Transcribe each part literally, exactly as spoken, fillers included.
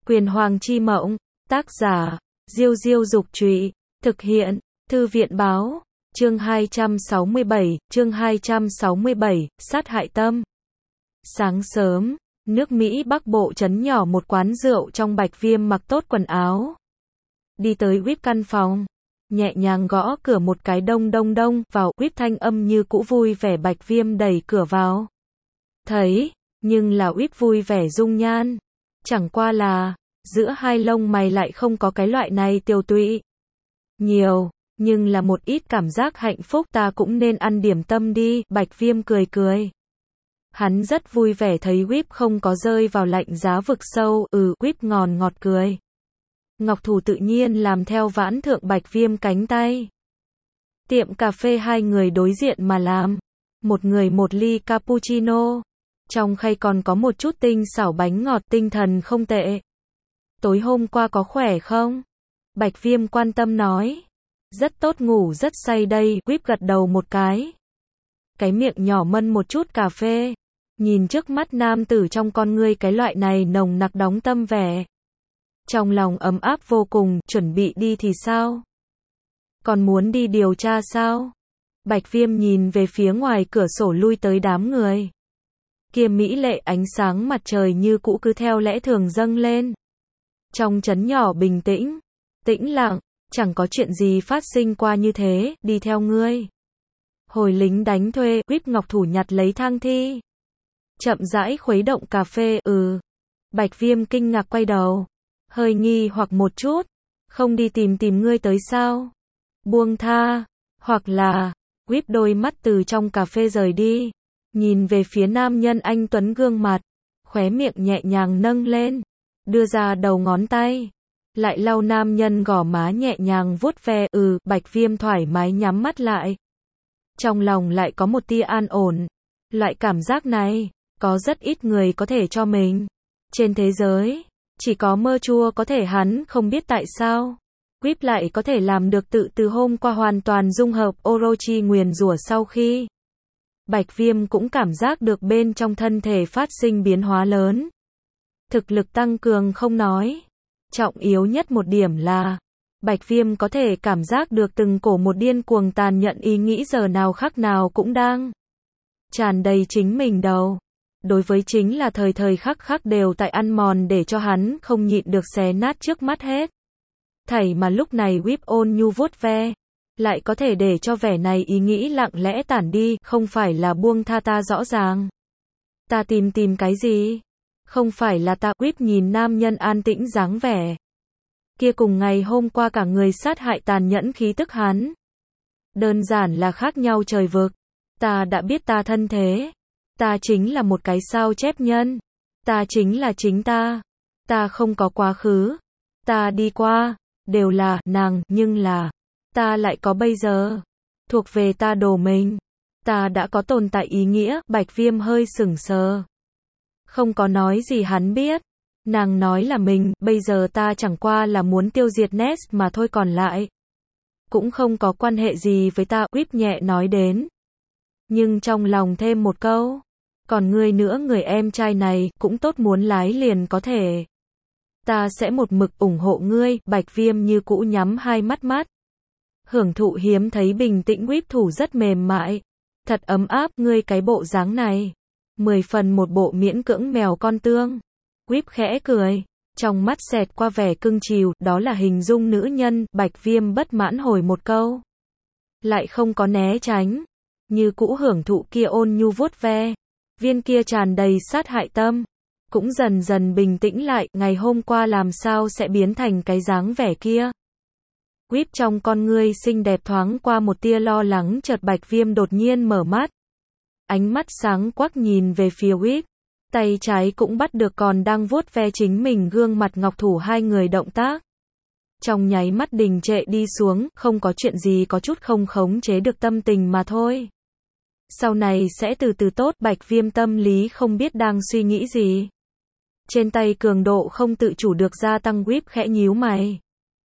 Quyền Hoàng chi mộng, tác giả, Diêu Diêu Dục Trụy, thực hiện, Thư viện Báo, chương hai trăm sáu mươi bảy, chương hai trăm sáu mươi bảy, sát hại tâm. Sáng sớm, nước Mỹ Bắc Bộ trấn nhỏ một quán rượu trong Bạch Viêm mặc tốt quần áo. Đi tới Whip căn phòng, nhẹ nhàng gõ cửa một cái, đông đông đông, vào, Whip thanh âm như cũ vui vẻ. Bạch Viêm đẩy cửa vào. Thấy, nhưng là Whip vui vẻ dung nhan. Chẳng qua là, giữa hai lông mày lại không có cái loại này tiều tụy. Nhiều, nhưng là một ít cảm giác hạnh phúc. Ta cũng nên ăn điểm tâm đi, Bạch Viêm cười cười. Hắn rất vui vẻ thấy Whip không có rơi vào lạnh giá vực sâu, ừ, Whip ngòn ngọt cười. Ngọc Thủ tự nhiên làm theo vãn thượng Bạch Viêm cánh tay. Tiệm cà phê hai người đối diện mà làm. Một người một ly cappuccino. Trong khay còn có một chút tinh xảo bánh ngọt, tinh thần không tệ. Tối hôm qua có khỏe không? Bạch Viêm quan tâm nói. Rất tốt, ngủ rất say đây, Whip gật đầu một cái. Cái miệng nhỏ mân một chút cà phê. Nhìn trước mắt nam tử trong con ngươi cái loại này nồng nặc đóng tâm vẻ. Trong lòng ấm áp vô cùng, chuẩn bị đi thì sao? Còn muốn đi điều tra sao? Bạch Viêm nhìn về phía ngoài cửa sổ lui tới đám người. Kia mỹ lệ ánh sáng mặt trời như cũ cứ theo lẽ thường dâng lên. Trong trấn nhỏ bình tĩnh, tĩnh lặng, chẳng có chuyện gì phát sinh qua như thế, đi theo ngươi. Hồi lính đánh thuê, Whip Ngọc Thủ nhặt lấy thang thi. Chậm rãi khuấy động cà phê, ừ. Bạch Viêm kinh ngạc quay đầu. Hơi nghi hoặc một chút. Không đi tìm tìm ngươi tới sao? Buông tha. Hoặc là, Whip đôi mắt từ trong cà phê rời đi. Nhìn về phía nam nhân anh tuấn gương mặt. Khóe miệng nhẹ nhàng nâng lên. Đưa ra đầu ngón tay. Lại lau nam nhân gò má nhẹ nhàng vuốt ve, ừ, Bạch Viêm thoải mái nhắm mắt lại. Trong lòng lại có một tia an ổn. Loại cảm giác này, có rất ít người có thể cho mình. Trên thế giới, chỉ có mơ chua có thể, hắn không biết tại sao. Whip lại có thể làm được, tự từ hôm qua hoàn toàn dung hợp Orochi nguyền rủa sau khi. Bạch Viêm cũng cảm giác được bên trong thân thể phát sinh biến hóa lớn. Thực lực tăng cường không nói. Trọng yếu nhất một điểm là, Bạch Viêm có thể cảm giác được từng cổ một điên cuồng tàn nhẫn ý nghĩ giờ nào khắc nào cũng đang tràn đầy chính mình đầu. Đối với chính là thời thời khắc khắc đều tại ăn mòn để cho hắn không nhịn được xé nát trước mắt hết. Thảy mà lúc này Whip ôn nhu vuốt ve, lại có thể để cho vẻ này ý nghĩ lặng lẽ tản đi, không phải là buông tha ta rõ ràng. Ta tìm tìm cái gì? Không phải là ta. Whip nhìn nam nhân an tĩnh dáng vẻ. Kia cùng ngày hôm qua cả người sát hại tàn nhẫn khí tức hắn. Đơn giản là khác nhau trời vực. Ta đã biết ta thân thế. Ta chính là một cái sao chép nhân. Ta chính là chính ta. Ta không có quá khứ. Ta đi qua, đều là nàng, nhưng là, ta lại có bây giờ. Thuộc về ta đồ mình. Ta đã có tồn tại ý nghĩa. Bạch Viêm hơi sững sờ. Không có nói gì hắn biết. Nàng nói là mình, bây giờ ta chẳng qua là muốn tiêu diệt Nest mà thôi, còn lại cũng không có quan hệ gì với ta, Whip nhẹ nói đến. Nhưng trong lòng thêm một câu. Còn ngươi nữa, người em trai này, cũng tốt, muốn lái liền có thể. Ta sẽ một mực ủng hộ ngươi. Bạch Viêm như cũ nhắm hai mắt mắt. Hưởng thụ hiếm thấy bình tĩnh. Whip thủ rất mềm mại. Thật ấm áp, ngươi cái bộ dáng này. Mười phần một bộ miễn cưỡng mèo con tương. Whip khẽ cười. Trong mắt xẹt qua vẻ cưng chiều, đó là hình dung nữ nhân. Bạch Viêm bất mãn hồi một câu. Lại không có né tránh. Như cũ hưởng thụ kia ôn nhu vuốt ve. Viên kia tràn đầy sát hại tâm. Cũng dần dần bình tĩnh lại. Ngày hôm qua làm sao sẽ biến thành cái dáng vẻ kia? Whip trong con ngươi xinh đẹp thoáng qua một tia lo lắng, chợt Bạch Viêm đột nhiên mở mắt. Ánh mắt sáng quắc nhìn về phía Whip. Tay trái cũng bắt được còn đang vuốt ve chính mình gương mặt Ngọc Thủ, hai người động tác. Trong nháy mắt đình trệ đi xuống, không có chuyện gì, có chút không khống chế được tâm tình mà thôi. Sau này sẽ từ từ tốt. Bạch Viêm tâm lý không biết đang suy nghĩ gì. Trên tay cường độ không tự chủ được gia tăng. Whip khẽ nhíu mày.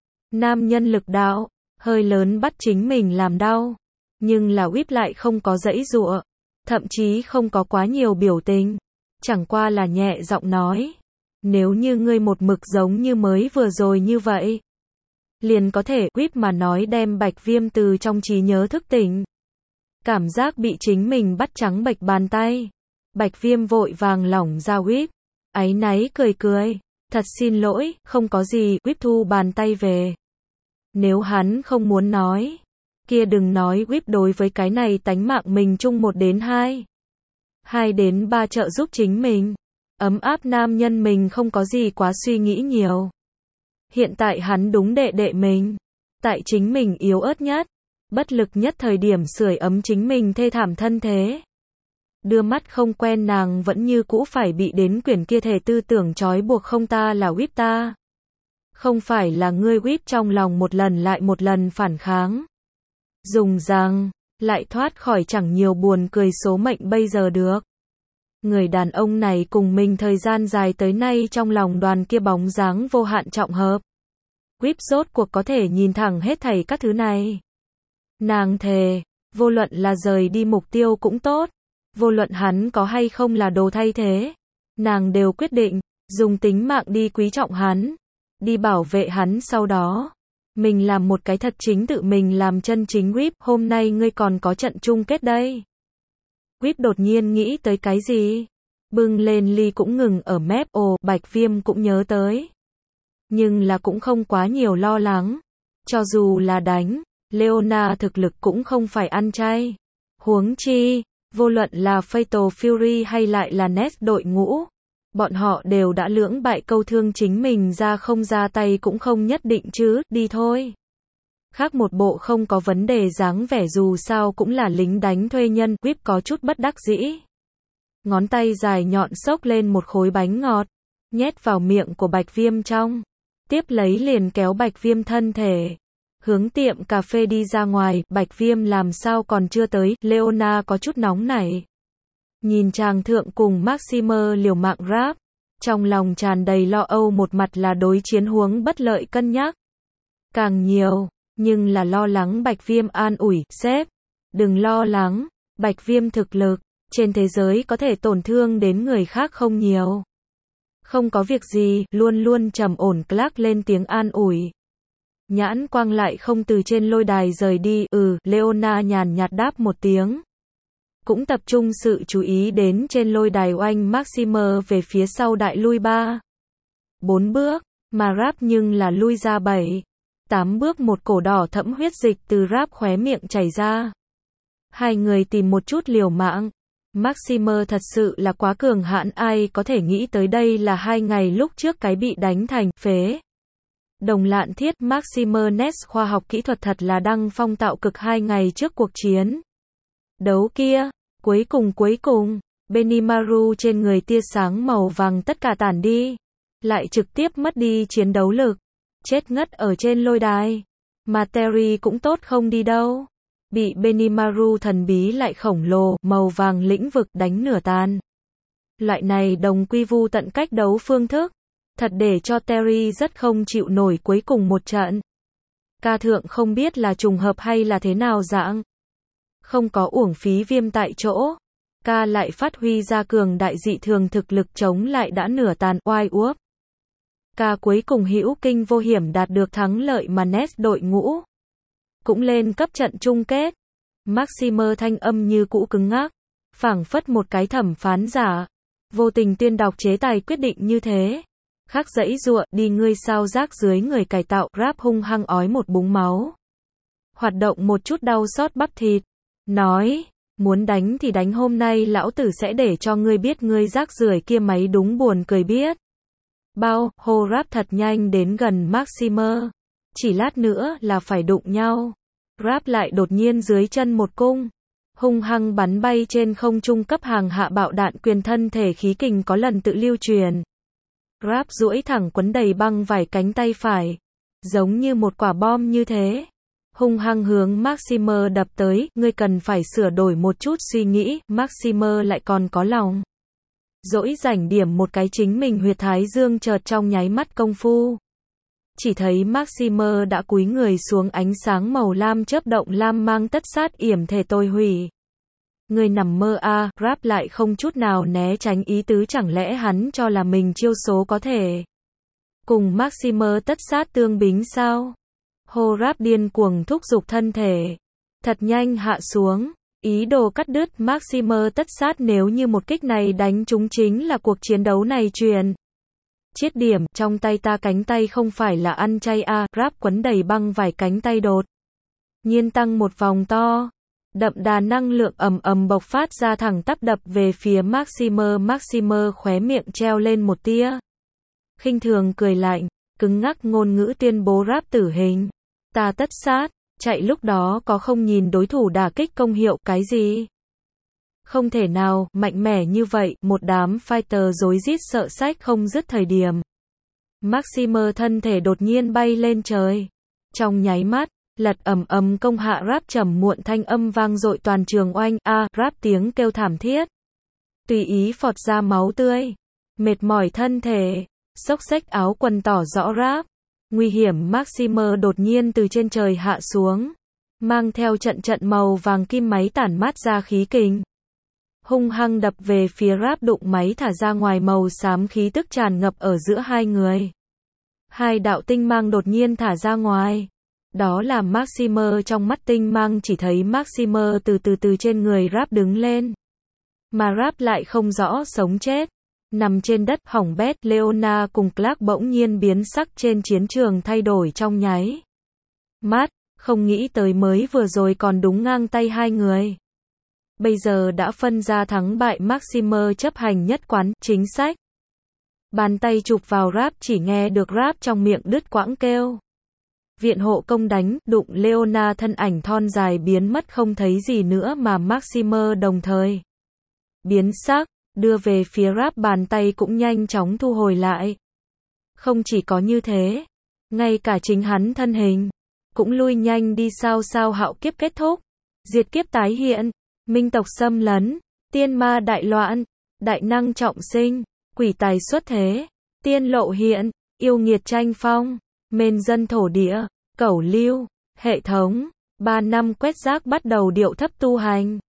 Nam nhân lực đạo, hơi lớn bắt chính mình làm đau. Nhưng là Whip lại không có giãy giụa. Thậm chí không có quá nhiều biểu tình. Chẳng qua là nhẹ giọng nói. Nếu như ngươi một mực giống như mới vừa rồi như vậy, liền có thể whip mà nói đem Bạch Viêm từ trong trí nhớ thức tỉnh. Cảm giác bị chính mình bắt trắng bệch bàn tay. Bạch Viêm vội vàng lỏng ra whip, áy náy cười cười, thật xin lỗi, không có gì, whip thu bàn tay về. Nếu hắn không muốn nói, kia đừng nói whip đối với cái này tánh mạng mình chung một đến hai. Hai đến ba trợ giúp chính mình. Ấm áp nam nhân mình không có gì quá suy nghĩ nhiều. Hiện tại hắn đúng đệ đệ mình. Tại chính mình yếu ớt nhất, bất lực nhất thời điểm sưởi ấm chính mình thê thảm thân thế. Đưa mắt không quen nàng vẫn như cũ phải bị đến quyển kia thể tư tưởng trói buộc không ta là whip ta. Không phải là ngươi whip trong lòng một lần lại một lần phản kháng. Dùng rằng, lại thoát khỏi chẳng nhiều buồn cười số mệnh bây giờ được. Người đàn ông này cùng mình thời gian dài tới nay trong lòng đoàn kia bóng dáng vô hạn trọng hợp. Whip rốt cuộc có thể nhìn thẳng hết thảy các thứ này. Nàng thề, vô luận là rời đi mục tiêu cũng tốt, vô luận hắn có hay không là đồ thay thế, nàng đều quyết định, dùng tính mạng đi quý trọng hắn, đi bảo vệ hắn sau đó. Mình làm một cái thật chính tự mình làm chân chính whip, hôm nay ngươi còn có trận chung kết đây. Whip đột nhiên nghĩ tới cái gì? Bưng lên ly cũng ngừng ở mép, ồ, Bạch Viêm cũng nhớ tới. Nhưng là cũng không quá nhiều lo lắng. Cho dù là đánh, Leona thực lực cũng không phải ăn chay. Huống chi, vô luận là Fatal Fury hay lại là Nest đội ngũ, bọn họ đều đã lưỡng bại câu thương chính mình ra không ra tay cũng không nhất định chứ, đi thôi. Khác một bộ không có vấn đề dáng vẻ dù sao cũng là lính đánh thuê nhân, Whip có chút bất đắc dĩ. Ngón tay dài nhọn xốc lên một khối bánh ngọt, nhét vào miệng của Bạch Viêm trong. Tiếp lấy liền kéo Bạch Viêm thân thể. Hướng tiệm cà phê đi ra ngoài, Bạch Viêm làm sao còn chưa tới, Leona có chút nóng nảy. Nhìn chàng thượng cùng Maximer liều mạng rap, trong lòng tràn đầy lo âu một mặt là đối chiến huống bất lợi cân nhắc. Càng nhiều, nhưng là lo lắng Bạch Viêm an ủi, sếp, đừng lo lắng, Bạch Viêm thực lực, trên thế giới có thể tổn thương đến người khác không nhiều. Không có việc gì, luôn luôn trầm ổn Clark lên tiếng an ủi. Nhãn quang lại không từ trên lôi đài rời đi, ừ, Leona nhàn nhạt đáp một tiếng. Cũng tập trung sự chú ý đến trên lôi đài oanh Maximer về phía sau đại lui ba. Bốn bước, mà rap nhưng là lui ra bảy. Tám bước một cổ đỏ thẫm huyết dịch từ rap khóe miệng chảy ra. Hai người tìm một chút liều mạng. Maximer thật sự là quá cường hãn, ai có thể nghĩ tới đây là hai ngày lúc trước cái bị đánh thành phế. Đồng lạn thiết Maximer Nest khoa học kỹ thuật thật là đăng phong tạo cực hai ngày trước cuộc chiến. Đấu kia, cuối cùng cuối cùng, Benimaru trên người tia sáng màu vàng tất cả tản đi. Lại trực tiếp mất đi chiến đấu lực. Chết ngất ở trên lôi đài. Mà Terry cũng tốt không đi đâu. Bị Benimaru thần bí lại khổng lồ, màu vàng lĩnh vực đánh nửa tan. Loại này đồng quy vu tận cách đấu phương thức. Thật để cho Terry rất không chịu nổi cuối cùng một trận. Ca thượng không biết là trùng hợp hay là thế nào dạng. Không có uổng phí Viêm tại chỗ. Ca lại phát huy ra cường đại dị thường thực lực chống lại đã nửa tàn oai uốc. Ca cuối cùng hữu kinh vô hiểm đạt được thắng lợi mà Nest đội ngũ. Cũng lên cấp trận chung kết. Maximer thanh âm như cũ cứng ngắc. Phảng phất một cái thẩm phán giả. Vô tình tuyên đọc chế tài quyết định như thế. Khắc dãy giụa, đi ngươi sao rác dưới người cải tạo, rap hung hăng ói một búng máu. Hoạt động một chút đau xót bắp thịt. Nói, muốn đánh thì đánh hôm nay lão tử sẽ để cho ngươi biết ngươi rác rưởi kia máy đúng buồn cười biết. Bao, hô rap thật nhanh đến gần Maximer. Chỉ lát nữa là phải đụng nhau. Rap lại đột nhiên dưới chân một cung. Hung hăng bắn bay trên không trung cấp hàng hạ bạo đạn quyền thân thể khí kình có lần tự lưu truyền. Rap duỗi thẳng quấn đầy băng vải cánh tay phải. Giống như một quả bom như thế. Hung hăng hướng Maximer đập tới, ngươi cần phải sửa đổi một chút suy nghĩ, Maximer lại còn có lòng. Dỗi rảnh điểm một cái chính mình huyệt thái dương chợt trong nháy mắt công phu. Chỉ thấy Maximer đã cúi người xuống ánh sáng màu lam chớp động lam mang tất sát yểm thể tôi hủy. Người nằm mơ à, rap lại không chút nào né tránh ý tứ, chẳng lẽ hắn cho là mình chiêu số có thể cùng Maximer tất sát tương bính sao? Hô rap điên cuồng thúc giục thân thể thật nhanh hạ xuống, ý đồ cắt đứt Maximer tất sát. Nếu như một kích này đánh trúng, chính là cuộc chiến đấu này truyền chiết điểm. Trong tay ta cánh tay không phải là ăn chay à, rap quấn đầy băng vải, cánh tay đột nhiên tăng một vòng to, đậm đà năng lượng ầm ầm bộc phát ra, thẳng tắp đập về phía Maximer. Maximer khóe miệng treo lên một tia khinh thường cười lạnh, cứng ngắc ngôn ngữ tuyên bố rap tử hình. Ta tất sát, chạy lúc đó có không nhìn đối thủ đả kích công hiệu, cái gì? Không thể nào, mạnh mẽ như vậy, một đám fighter rối rít sợ sách không dứt thời điểm. Maximer thân thể đột nhiên bay lên trời. Trong nháy mắt, lật ầm ầm công hạ rap trầm muộn, thanh âm vang dội toàn trường oanh, a, rap tiếng kêu thảm thiết. Tùy ý phọt ra máu tươi. Mệt mỏi thân thể, xốc xếch áo quần tỏ rõ rap. Nguy hiểm. Maximer đột nhiên từ trên trời hạ xuống, mang theo trận trận màu vàng kim máy tản mát ra khí kình, hung hăng đập về phía rap, đụng máy thả ra ngoài màu xám, khí tức tràn ngập ở giữa hai người. Hai đạo tinh mang đột nhiên thả ra ngoài. Đó là Maximer. Trong mắt tinh mang chỉ thấy Maximer từ từ từ trên người rap đứng lên, mà rap lại không rõ sống chết, nằm trên đất hỏng bét. Leona cùng Clark bỗng nhiên biến sắc, trên chiến trường thay đổi trong nháy mắt, không nghĩ tới mới vừa rồi còn đúng ngang tay hai người, bây giờ đã phân ra thắng bại. Maximer chấp hành nhất quán chính sách, bàn tay chụp vào rap, chỉ nghe được rap trong miệng đứt quãng kêu viện hộ công đánh, đụng Leona, thân ảnh thon dài biến mất không thấy gì nữa, mà Maximer đồng thời biến sắc, đưa về phía rap, bàn tay cũng nhanh chóng thu hồi lại. Không chỉ có như thế, ngay cả chính hắn thân hình cũng lui nhanh đi. Sao sao hạo kiếp kết thúc, diệt kiếp tái hiện, minh tộc xâm lấn, tiên ma đại loạn, đại năng trọng sinh, quỷ tài xuất thế, tiên lộ hiện, yêu nghiệt tranh phong, mền dân thổ địa, cẩu lưu, hệ thống, ba năm quét rác bắt đầu điệu thấp tu hành.